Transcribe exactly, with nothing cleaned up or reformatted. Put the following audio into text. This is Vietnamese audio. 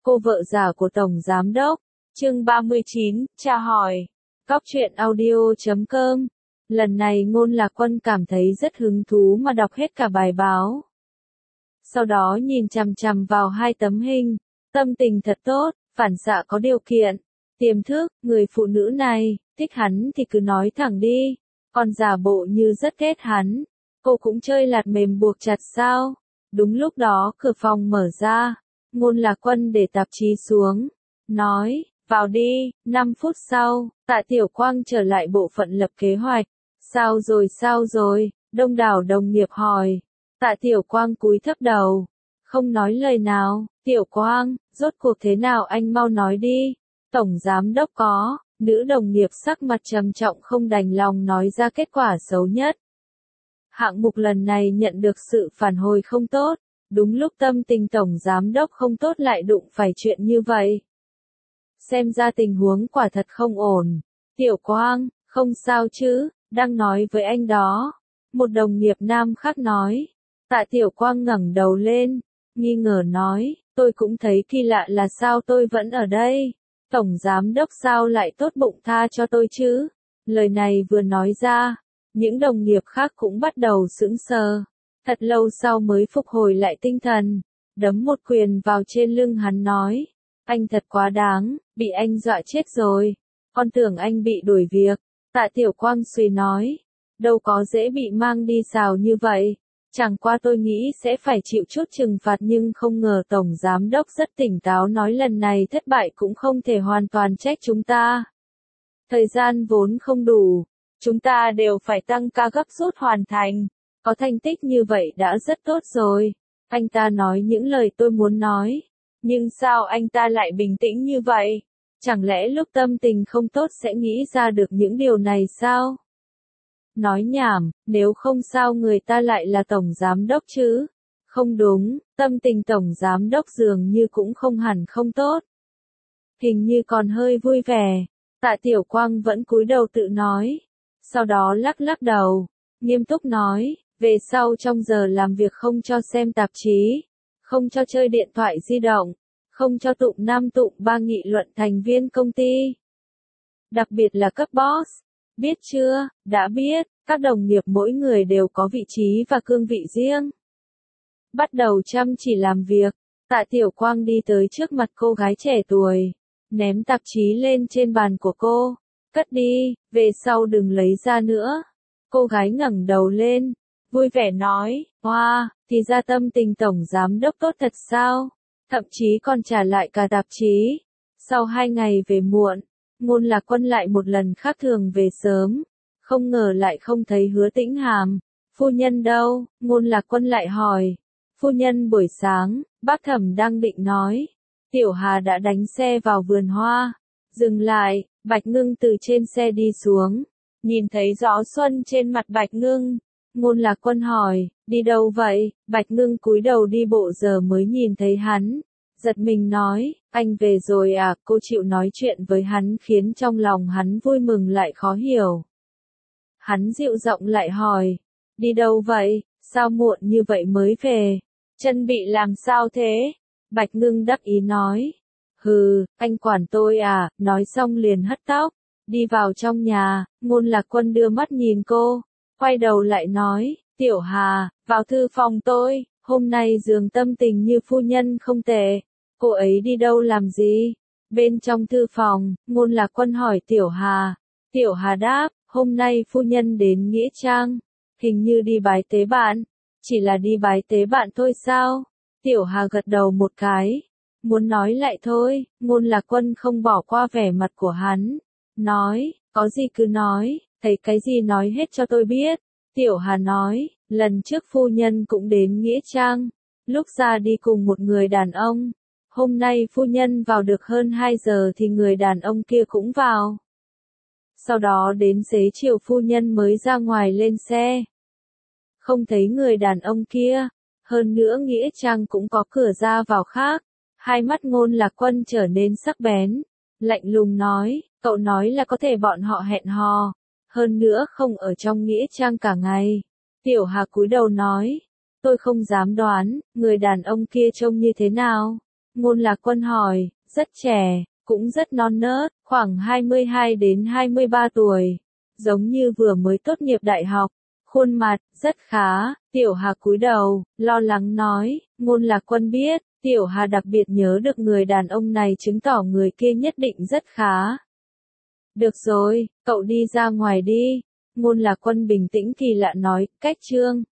cô vợ già của Tổng Giám Đốc. Chương ba mươi chín, tra hỏi. Cóc truyện audio chấm com. Lần này Ngôn Lạc Quân cảm thấy rất hứng thú mà đọc hết cả bài báo. Sau đó nhìn chằm chằm vào hai tấm hình, tâm tình thật tốt, phản xạ có điều kiện, tiềm thức, người phụ nữ này, thích hắn thì cứ nói thẳng đi, còn giả bộ như rất ghét hắn. Cô cũng chơi lạt mềm buộc chặt sao? Đúng lúc đó cửa phòng mở ra, Ngôn Lạc Quân để tạp chí xuống, nói, vào đi. Năm phút sau, Tạ Tiểu Quang trở lại bộ phận lập kế hoạch. Sao rồi sao rồi? Đông đảo đồng nghiệp hỏi. Tạ Tiểu Quang cúi thấp đầu, không nói lời nào. Tiểu Quang, rốt cuộc thế nào anh mau nói đi. Tổng Giám Đốc có, nữ đồng nghiệp sắc mặt trầm trọng không đành lòng nói ra kết quả xấu nhất. Hạng mục lần này nhận được sự phản hồi không tốt, đúng lúc tâm tình Tổng Giám Đốc không tốt lại đụng phải chuyện như vậy. Xem ra tình huống quả thật không ổn. Tiểu Quang, không sao chứ, đang nói với anh đó. Một đồng nghiệp nam khác nói. Tạ Tiểu Quang ngẩng đầu lên, nghi ngờ nói, tôi cũng thấy kỳ lạ là sao tôi vẫn ở đây. Tổng Giám Đốc sao lại tốt bụng tha cho tôi chứ? Lời này vừa nói ra, những đồng nghiệp khác cũng bắt đầu sững sờ. Thật lâu sau mới phục hồi lại tinh thần, đấm một quyền vào trên lưng hắn nói. Anh thật quá đáng, bị anh dọa chết rồi. Con tưởng anh bị đuổi việc. Tạ Tiểu Quang suy nói. Đâu có dễ bị mang đi xào như vậy. Chẳng qua tôi nghĩ sẽ phải chịu chút trừng phạt nhưng không ngờ Tổng Giám Đốc rất tỉnh táo nói lần này thất bại cũng không thể hoàn toàn trách chúng ta. Thời gian vốn không đủ. Chúng ta đều phải tăng ca gấp rút hoàn thành. Có thành tích như vậy đã rất tốt rồi. Anh ta nói những lời tôi muốn nói. Nhưng sao anh ta lại bình tĩnh như vậy? Chẳng lẽ lúc tâm tình không tốt sẽ nghĩ ra được những điều này sao? Nói nhảm, nếu không sao người ta lại là Tổng Giám Đốc chứ? Không đúng, tâm tình Tổng Giám Đốc dường như cũng không hẳn không tốt. Hình như còn hơi vui vẻ. Tạ Tiểu Quang vẫn cúi đầu tự nói. Sau đó lắc lắc đầu, nghiêm túc nói, về sau trong giờ làm việc không cho xem tạp chí. Không cho chơi điện thoại di động, không cho tụng năm tụng ba nghị luận thành viên công ty. Đặc biệt là cấp boss. Biết chưa? Đã biết, các đồng nghiệp mỗi người đều có vị trí và cương vị riêng. Bắt đầu chăm chỉ làm việc, Tạ Tiểu Quang đi tới trước mặt cô gái trẻ tuổi, ném tạp chí lên trên bàn của cô. Cất đi, về sau đừng lấy ra nữa. Cô gái ngẩng đầu lên, vui vẻ nói, hoa, thì ra tâm tình Tổng Giám Đốc tốt thật sao? Thậm chí còn trả lại cả tạp chí. Sau hai ngày về muộn, Ngôn Lạc Quân lại một lần khác thường về sớm. Không ngờ lại không thấy Hứa Tĩnh Hàm. Phu nhân đâu? Ngôn Lạc Quân lại hỏi. Phu nhân buổi sáng, bác Thẩm đang định nói. Tiểu Hà đã đánh xe vào vườn hoa. Dừng lại, Bạch Ngưng từ trên xe đi xuống. Nhìn thấy gió xuân trên mặt Bạch Ngưng. Ngôn Lạc Quân hỏi, đi đâu vậy? Bạch Ngưng cúi đầu đi bộ giờ mới nhìn thấy hắn. Giật mình nói, anh về rồi à? Cô chịu nói chuyện với hắn khiến trong lòng hắn vui mừng lại khó hiểu. Hắn dịu giọng lại hỏi, đi đâu vậy? Sao muộn như vậy mới về? Chân bị làm sao thế? Bạch Ngưng đắc ý nói, hừ, anh quản tôi à? Nói xong liền hất tóc, đi vào trong nhà. Ngôn Lạc Quân đưa mắt nhìn cô, quay đầu lại nói, Tiểu Hà, vào thư phòng tôi, hôm nay giường tâm tình như phu nhân không tệ. Cô ấy đi đâu làm gì? Bên trong thư phòng, Ngôn Lạc Quân hỏi Tiểu Hà. Tiểu Hà đáp, hôm nay phu nhân đến Nghĩa Trang, hình như đi bái tế bạn. Chỉ là đi bái tế bạn thôi sao? Tiểu Hà gật đầu một cái, muốn nói lại thôi. Ngôn Lạc Quân không bỏ qua vẻ mặt của hắn, nói, có gì cứ nói, thấy cái gì nói hết cho tôi biết. Tiểu Hà nói, lần trước phu nhân cũng đến Nghĩa Trang, lúc ra đi cùng một người đàn ông. Hôm nay phu nhân vào được hơn hai giờ thì người đàn ông kia cũng vào. Sau đó đến xế chiều phu nhân mới ra ngoài lên xe. Không thấy người đàn ông kia, hơn nữa Nghĩa Trang cũng có cửa ra vào khác. Hai mắt Ngôn Lạc Quân trở nên sắc bén, lạnh lùng nói, cậu nói là có thể bọn họ hẹn hò, hơn nữa không ở trong Nghĩa Trang cả ngày. Tiểu Hà cúi đầu nói, tôi không dám đoán, người đàn ông kia trông như thế nào. Ngôn Lạc Quân hỏi, rất trẻ, cũng rất non nớt, khoảng hai mươi hai đến hai mươi ba tuổi, giống như vừa mới tốt nghiệp đại học. Khuôn mặt, rất khá, Tiểu Hà cúi đầu, lo lắng nói, Ngôn Lạc Quân biết, Tiểu Hà đặc biệt nhớ được người đàn ông này chứng tỏ người kia nhất định rất khá. Được rồi, cậu đi ra ngoài đi. Ngôn Lạc Quân bình tĩnh kỳ lạ nói, cách Trương